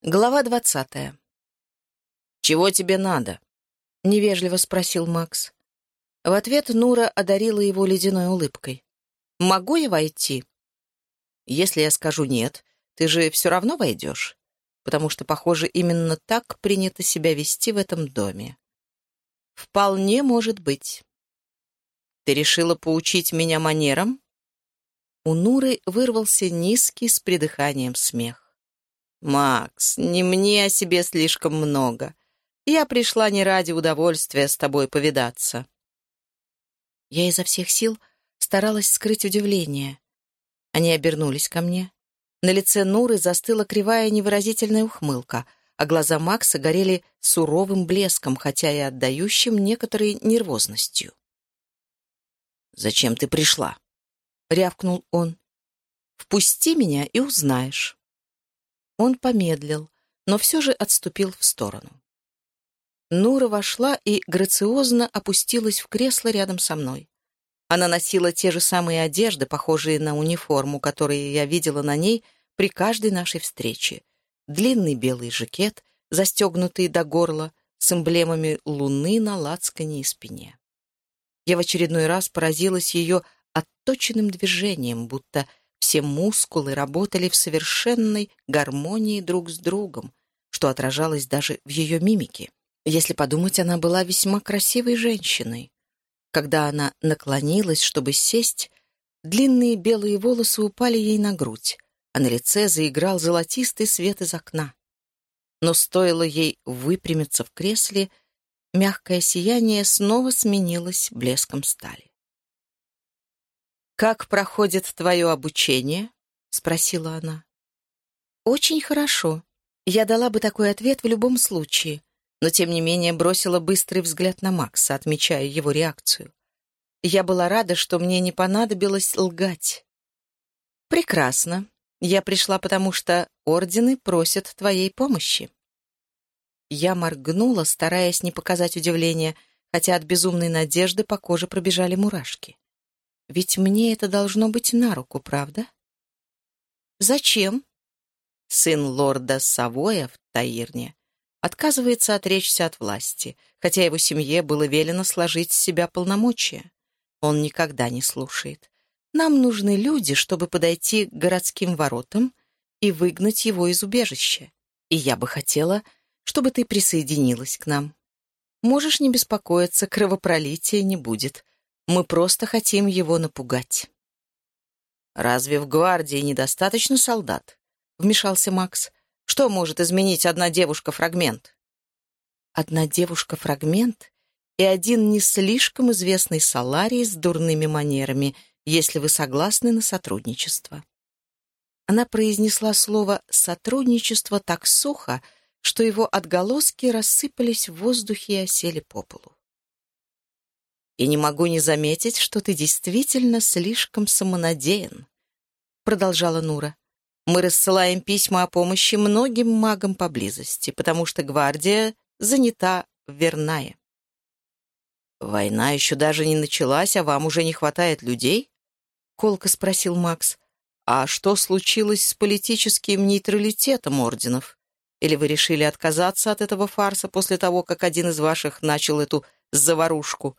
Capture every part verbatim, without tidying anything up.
Глава двадцатая. «Чего тебе надо?» — невежливо спросил Макс. В ответ Нура одарила его ледяной улыбкой. «Могу я войти?» «Если я скажу «нет», ты же все равно войдешь, потому что, похоже, именно так принято себя вести в этом доме». «Вполне может быть». «Ты решила поучить меня манерам?» У Нуры вырвался низкий с придыханием смех. «Макс, не мне о себе слишком много. Я пришла не ради удовольствия с тобой повидаться». Я изо всех сил старалась скрыть удивление. Они обернулись ко мне. На лице Нуры застыла кривая невыразительная ухмылка, а глаза Макса горели суровым блеском, хотя и отдающим некоторой нервозностью. «Зачем ты пришла?» — рявкнул он. «Впусти меня и узнаешь». Он помедлил, но все же отступил в сторону. Нура вошла и грациозно опустилась в кресло рядом со мной. Она носила те же самые одежды, похожие на униформу, которые я видела на ней при каждой нашей встрече. Длинный белый жакет, застегнутый до горла, с эмблемами луны на лацкане и спине. Я в очередной раз поразилась ее отточенным движением, будто все мускулы работали в совершенной гармонии друг с другом, что отражалось даже в ее мимике. Если подумать, она была весьма красивой женщиной. Когда она наклонилась, чтобы сесть, длинные белые волосы упали ей на грудь, а на лице заиграл золотистый свет из окна. Но стоило ей выпрямиться в кресле, мягкое сияние снова сменилось блеском стали. «Как проходит твое обучение?» — спросила она. «Очень хорошо. Я дала бы такой ответ в любом случае, но тем не менее бросила быстрый взгляд на Макса, отмечая его реакцию. Я была рада, что мне не понадобилось лгать. «Прекрасно. Я пришла, потому что ордены просят твоей помощи». Я моргнула, стараясь не показать удивления, хотя от безумной надежды по коже пробежали мурашки. Ведь мне это должно быть на руку, правда? «Зачем?» Сын лорда Савоя в Таирне отказывается отречься от власти, хотя его семье было велено сложить с себя полномочия. Он никогда не слушает. Нам нужны люди, чтобы подойти к городским воротам и выгнать его из убежища. И я бы хотела, чтобы ты присоединилась к нам. Можешь не беспокоиться, кровопролития не будет. Мы просто хотим его напугать». «Разве в гвардии недостаточно солдат?» — вмешался Макс. «Что может изменить одна девушка-фрагмент?» «Одна девушка-фрагмент и один не слишком известный Саларий с дурными манерами, если вы согласны на сотрудничество». Она произнесла слово «сотрудничество» так сухо, что его отголоски рассыпались в воздухе и осели по полу. «И не могу не заметить, что ты действительно слишком самонадеян», — продолжала Нура. «Мы рассылаем письма о помощи многим магам поблизости, потому что гвардия занята в Вернае». «Война еще даже не началась, а вам уже не хватает людей?» — колко спросил Макс. «А что случилось с политическим нейтралитетом орденов? Или вы решили отказаться от этого фарса после того, как один из ваших начал эту заварушку?»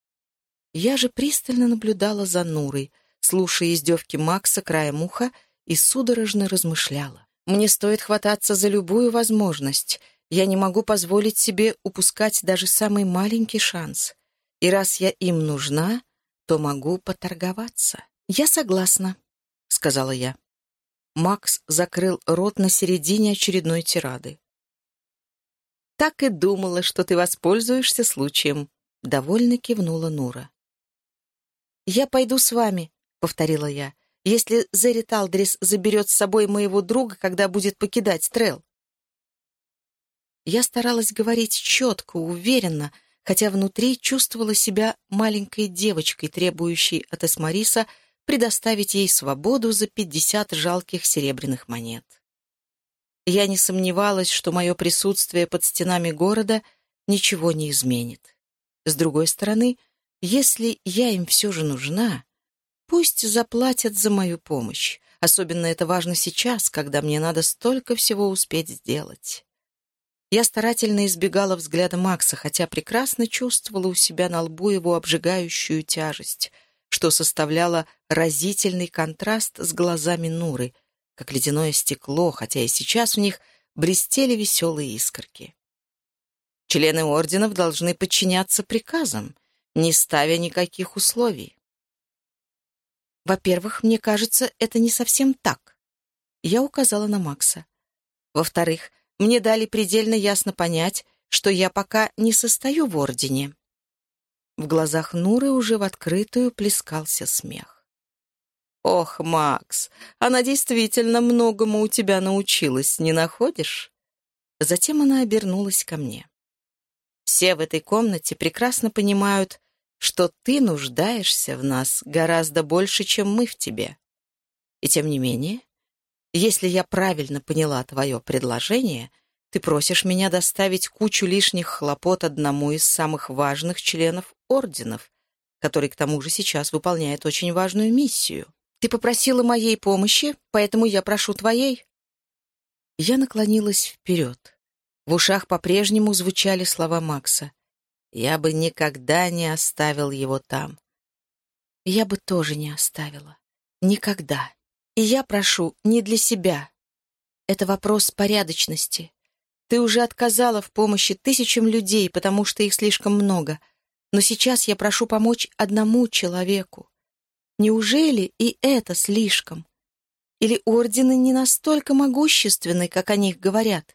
Я же пристально наблюдала за Нурой, слушая издевки Макса краем уха, и судорожно размышляла. Мне стоит хвататься за любую возможность. Я не могу позволить себе упускать даже самый маленький шанс. И раз я им нужна, то могу поторговаться. «Я согласна», — сказала я. Макс закрыл рот на середине очередной тирады. «Так и думала, что ты воспользуешься случаем», — довольно кивнула Нура. «Я пойду с вами», — повторила я, «если Зерри Талдрис заберет с собой моего друга, когда будет покидать Трелл». Я старалась говорить четко, уверенно, хотя внутри чувствовала себя маленькой девочкой, требующей от Эсмариса предоставить ей свободу за пятьдесят жалких серебряных монет. Я не сомневалась, что мое присутствие под стенами города ничего не изменит. С другой стороны, если я им все же нужна, пусть заплатят за мою помощь, Особенно это важно сейчас, когда мне надо столько всего успеть сделать. Я старательно избегала взгляда Макса, хотя прекрасно чувствовала у себя на лбу его обжигающую тяжесть, что составляло разительный контраст с глазами Нуры, как ледяное стекло, хотя и сейчас в них блестели веселые искорки. Члены орденов должны подчиняться приказам, не ставя никаких условий. Во-первых, мне кажется, это не совсем так. Я указала на Макса. Во-вторых, мне дали предельно ясно понять, что я пока не состою в ордене. В глазах Нуры уже в открытую плескался смех. «Ох, Макс, она действительно многому у тебя научилась, не находишь?» Затем она обернулась ко мне. «Все в этой комнате прекрасно понимают, что ты нуждаешься в нас гораздо больше, чем мы в тебе. И тем не менее, если я правильно поняла твое предложение, ты просишь меня доставить кучу лишних хлопот одному из самых важных членов орденов, который, к тому же, сейчас выполняет очень важную миссию. Ты попросила моей помощи, поэтому я прошу твоей». Я наклонилась вперед. В ушах по-прежнему звучали слова Макса. «Я бы никогда не оставил его там». Я бы тоже не оставила. Никогда. И я прошу не для себя. Это вопрос порядочности. Ты уже отказала в помощи тысячам людей, потому что их слишком много. Но сейчас я прошу помочь одному человеку. Неужели и это слишком? Или ордены не настолько могущественны, как о них говорят?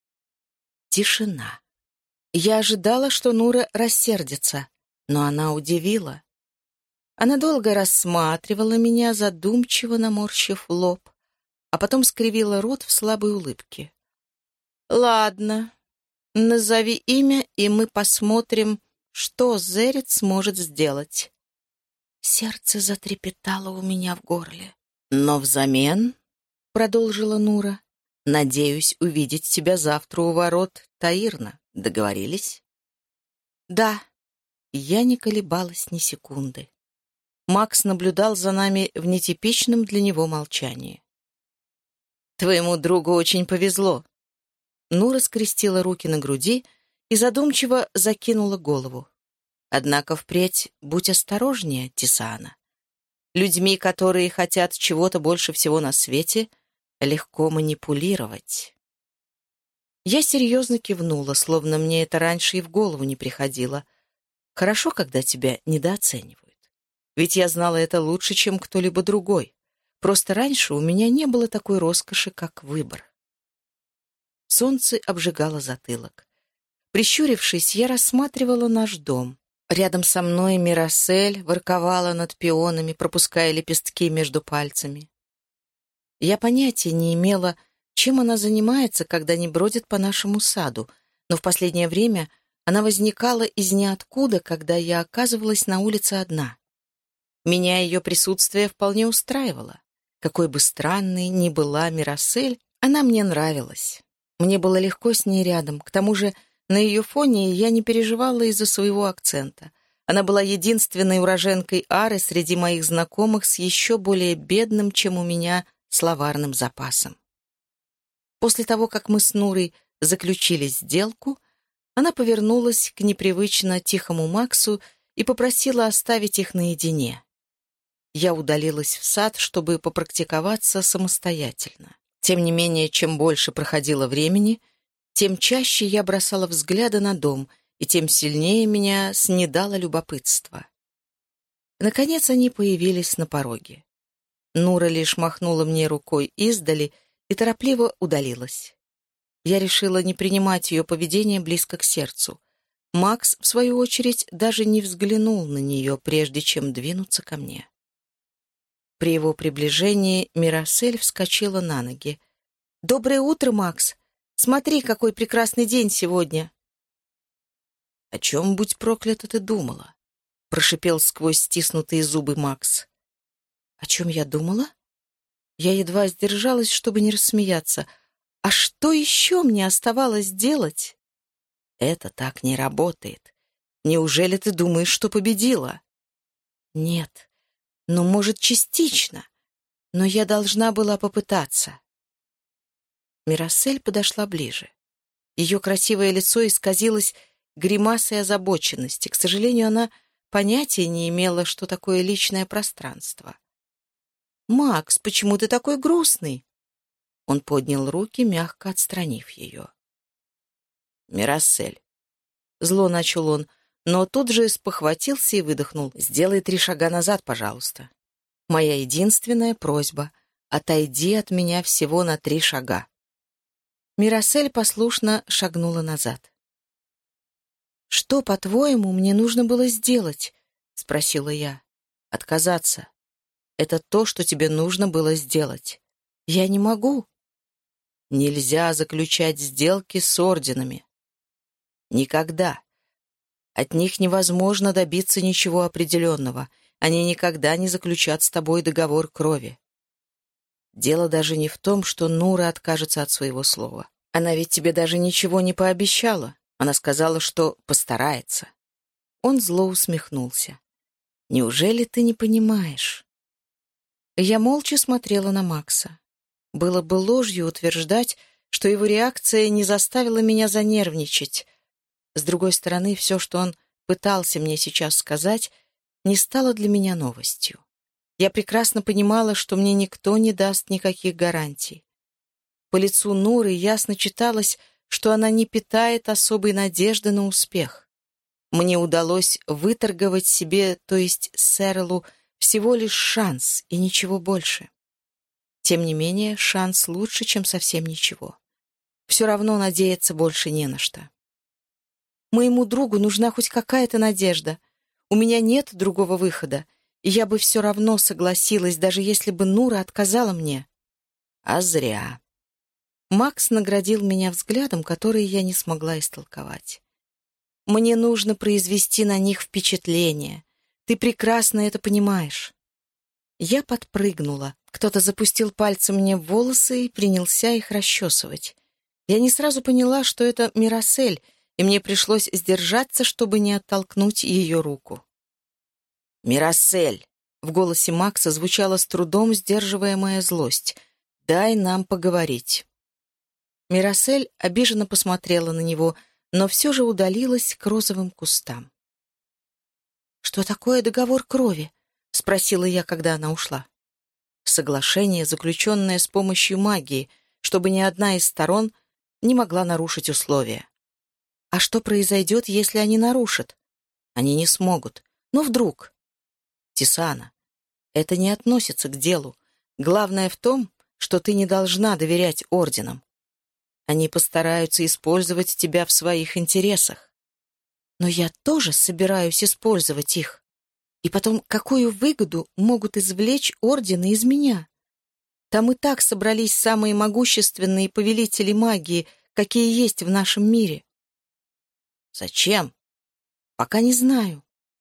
Тишина. Я ожидала, что Нура рассердится, но она удивила. Она долго рассматривала меня, задумчиво наморщив лоб, а потом скривила рот в слабой улыбке. «Ладно, назови имя, и мы посмотрим, что Зерет сможет сделать». Сердце затрепетало у меня в горле. «Но взамен, — продолжила Нура, — надеюсь увидеть тебя завтра у ворот Таирна. Договорились?» «Да». Я не колебалась ни секунды. Макс наблюдал за нами в нетипичном для него молчании. «Твоему другу очень повезло». Нура скрестила руки на груди и задумчиво закинула голову. «Однако впредь будь осторожнее, Тисана. Людьми, которые хотят чего-то больше всего на свете, легко манипулировать». Я серьезно кивнула, словно мне это раньше и в голову не приходило. Хорошо, когда тебя недооценивают. Ведь я знала это лучше, чем кто-либо другой. Просто раньше у меня не было такой роскоши, как выбор. Солнце обжигало затылок. Прищурившись, я рассматривала наш дом. Рядом со мной Мирасель ворковала над пионами, пропуская лепестки между пальцами. Я понятия не имела, чем она занимается, когда не бродит по нашему саду, но в последнее время она возникала из ниоткуда, когда я оказывалась на улице одна. Меня ее присутствие вполне устраивало. Какой бы странной ни была Мирасель, она мне нравилась. Мне было легко с ней рядом, к тому же на ее фоне я не переживала из-за своего акцента. Она была единственной уроженкой Ары среди моих знакомых с еще более бедным, чем у меня, словарным запасом. После того, как мы с Нурой заключили сделку, она повернулась к непривычно тихому Максу и попросила оставить их наедине. Я удалилась в сад, чтобы попрактиковаться самостоятельно. Тем не менее, чем больше проходило времени, тем чаще я бросала взгляды на дом, и тем сильнее меня снедало любопытство. Наконец они появились на пороге. Нура лишь махнула мне рукой издали и торопливо удалилась. Я решила не принимать ее поведение близко к сердцу. Макс, в свою очередь, даже не взглянул на нее, прежде чем двинуться ко мне. При его приближении Мирасель вскочила на ноги. «Доброе утро, Макс! Смотри, какой прекрасный день сегодня!» «О чем, будь проклята, ты думала?» — прошипел сквозь стиснутые зубы Макс. «О чем я думала?» Я едва сдержалась, чтобы не рассмеяться. «А что еще мне оставалось делать?» «Это так не работает. Неужели ты думаешь, что победила?» «Нет, но, может, частично. Но я должна была попытаться. Мирасель подошла ближе. Ее красивое лицо исказилось гримасой озабоченности. К сожалению, она понятия не имела, что такое личное пространство. «Макс, почему ты такой грустный?» Он поднял руки, мягко отстранив ее. «Мирасель». Зло начал он, но тут же спохватился и выдохнул. «Сделай три шага назад, пожалуйста. Моя единственная просьба — отойди от меня всего на три шага». Мирасель послушно шагнула назад. «Что, по-твоему, мне нужно было сделать?» — спросила я. «Отказаться. Это то, что тебе нужно было сделать. Я не могу». «Нельзя заключать сделки с орденами. Никогда. От них невозможно добиться ничего определенного. Они никогда не заключат с тобой договор крови. Дело даже не в том, что Нура откажется от своего слова. Она ведь тебе даже ничего не пообещала. Она сказала, что постарается». Он зло усмехнулся. «Неужели ты не понимаешь?» Я молча смотрела на Макса. Было бы ложью утверждать, что его реакция не заставила меня занервничать. С другой стороны, все, что он пытался мне сейчас сказать, не стало для меня новостью. Я прекрасно понимала, что мне никто не даст никаких гарантий. По лицу Нуры ясно читалось, что она не питает особой надежды на успех. Мне удалось выторговать себе, то есть Серлу, всего лишь шанс и ничего больше. Тем не менее, шанс лучше, чем совсем ничего. Все равно надеяться больше не на что. Моему другу нужна хоть какая-то надежда. У меня нет другого выхода, и я бы все равно согласилась, даже если бы Нура отказала мне. А зря. Макс наградил меня взглядом, который я не смогла истолковать. Мне нужно произвести на них впечатление. Ты прекрасно это понимаешь. Я подпрыгнула. Кто-то запустил пальцы мне в волосы и принялся их расчесывать. Я не сразу поняла, что это Мирасель, и мне пришлось сдержаться, чтобы не оттолкнуть ее руку. «Мирасель!» — в голосе Макса звучала с трудом сдерживаемая злость. «Дай нам поговорить». Мирасель обиженно посмотрела на него, но все же удалилась к розовым кустам. «Что такое договор крови?» — спросила я, когда она ушла. Соглашение, заключенное с помощью магии, чтобы ни одна из сторон не могла нарушить условия. А что произойдет, если они нарушат? Они не смогут. Но вдруг... Тисана, это не относится к делу. Главное в том, что ты не должна доверять орденам. Они постараются использовать тебя в своих интересах. Но я тоже собираюсь использовать их. И потом, какую выгоду могут извлечь ордены из меня? Там и так собрались самые могущественные повелители магии, какие есть в нашем мире. Зачем? Пока не знаю.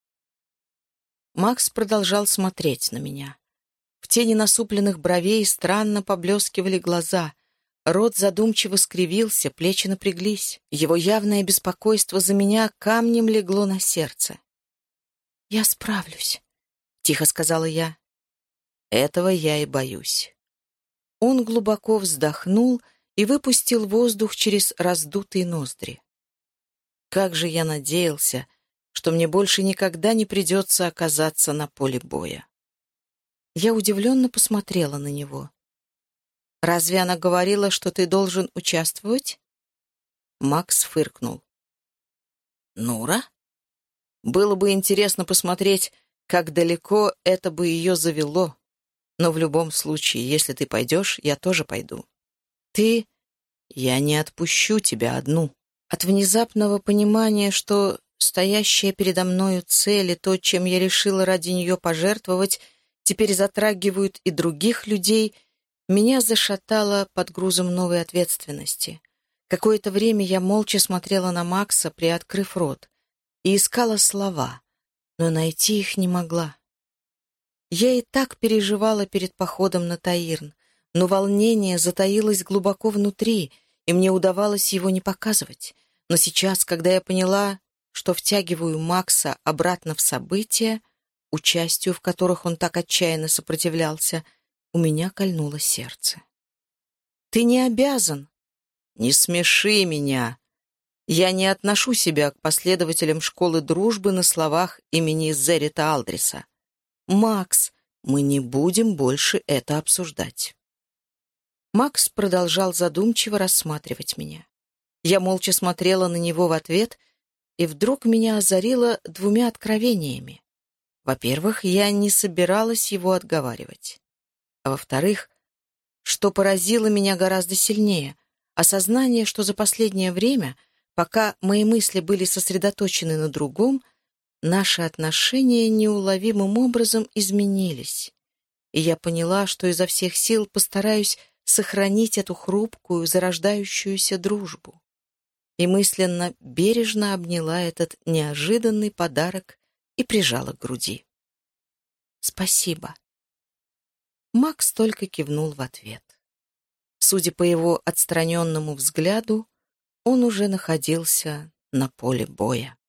Макс продолжал смотреть на меня. В тени насупленных бровей странно поблескивали глаза. Рот задумчиво скривился, плечи напряглись. Его явное беспокойство за меня камнем легло на сердце. «Я справлюсь», — тихо сказала я. «Этого я и боюсь». Он глубоко вздохнул и выпустил воздух через раздутые ноздри. Как же я надеялся, что мне больше никогда не придется оказаться на поле боя. Я удивленно посмотрела на него. «Разве она говорила, что ты должен участвовать?» Макс фыркнул. «Нура? Было бы интересно посмотреть, как далеко это бы ее завело. Но в любом случае, если ты пойдешь, я тоже пойду. Ты... Я не отпущу тебя одну». От внезапного понимания, что стоящая передо мною цель и то, чем я решила ради нее пожертвовать, теперь затрагивают и других людей, меня зашатало под грузом новой ответственности. Какое-то время я молча смотрела на Макса, приоткрыв рот, и искала слова, но найти их не могла. Я и так переживала перед походом на Таирн, но волнение затаилось глубоко внутри, и мне удавалось его не показывать. Но сейчас, когда я поняла, что втягиваю Макса обратно в события, участию в которых он так отчаянно сопротивлялся, У меня кольнуло сердце. «Ты не обязан!» «Не смеши меня! Я не отношу себя к последователям школы дружбы на словах имени Зерита Алдриса. Макс, мы не будем больше это обсуждать». Макс продолжал задумчиво рассматривать меня. Я молча смотрела на него в ответ, и вдруг меня озарило двумя откровениями. Во-первых, я не собиралась его отговаривать. А во-вторых, что поразило меня гораздо сильнее, осознание, что за последнее время, пока мои мысли были сосредоточены на другом, наши отношения неуловимым образом изменились. И я поняла, что изо всех сил постараюсь сохранить эту хрупкую, зарождающуюся дружбу. И мысленно бережно обняла этот неожиданный подарок и прижала к груди. «Спасибо». Макс только кивнул в ответ. Судя по его отстраненному взгляду, он уже находился на поле боя.